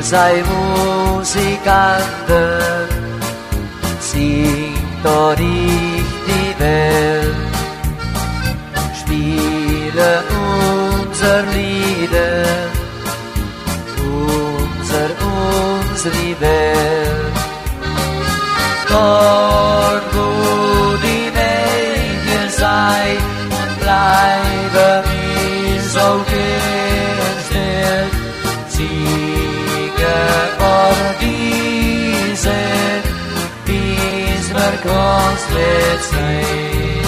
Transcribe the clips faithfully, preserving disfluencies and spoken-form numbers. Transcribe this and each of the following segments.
sei Musikanten, singt doch nicht die Welt, spiele unser Lieder, unser, unsere Welt. Dort, wo die Mädchen seid, bleibe mir so gestellt, siege vor diese, bis wir kostlet sein.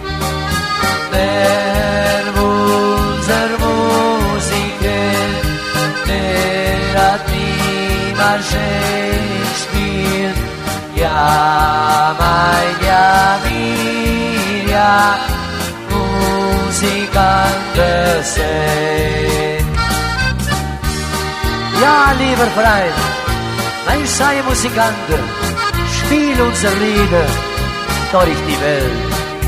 Der unser Musiker, der hat niemals schön gespielt, ja, mein, ja, mir, ja, Musikanten sein. Ja, lieber Freund, mein sei Musikanten, spiel unser Lieder durch die Welt.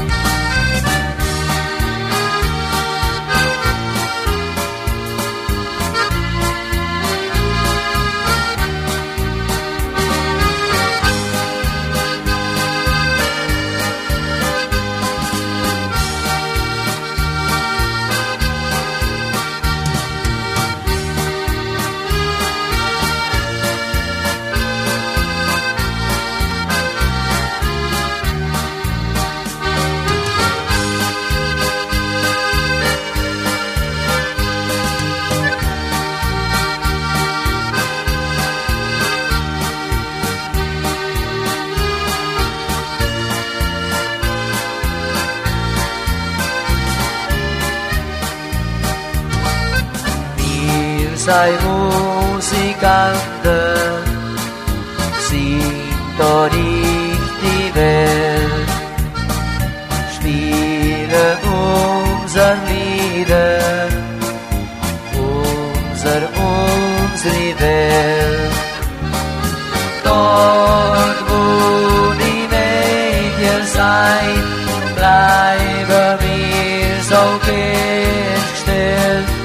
Sei Musikanten, singt doch nicht die Welt, spiele unser Lieder, unser, unsere Welt. Dort, wo die Mädchen sein, bleibe mir so gestellt,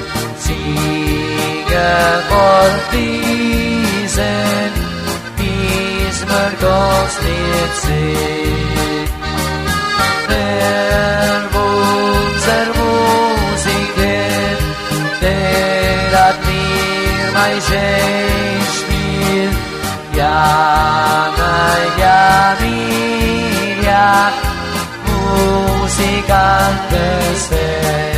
vor diesen, bis wir kostlet sind. Der unser Musiker, der hat mir mein schön Spiel, ja, mein, ja, mir, ja, Musikanten sein.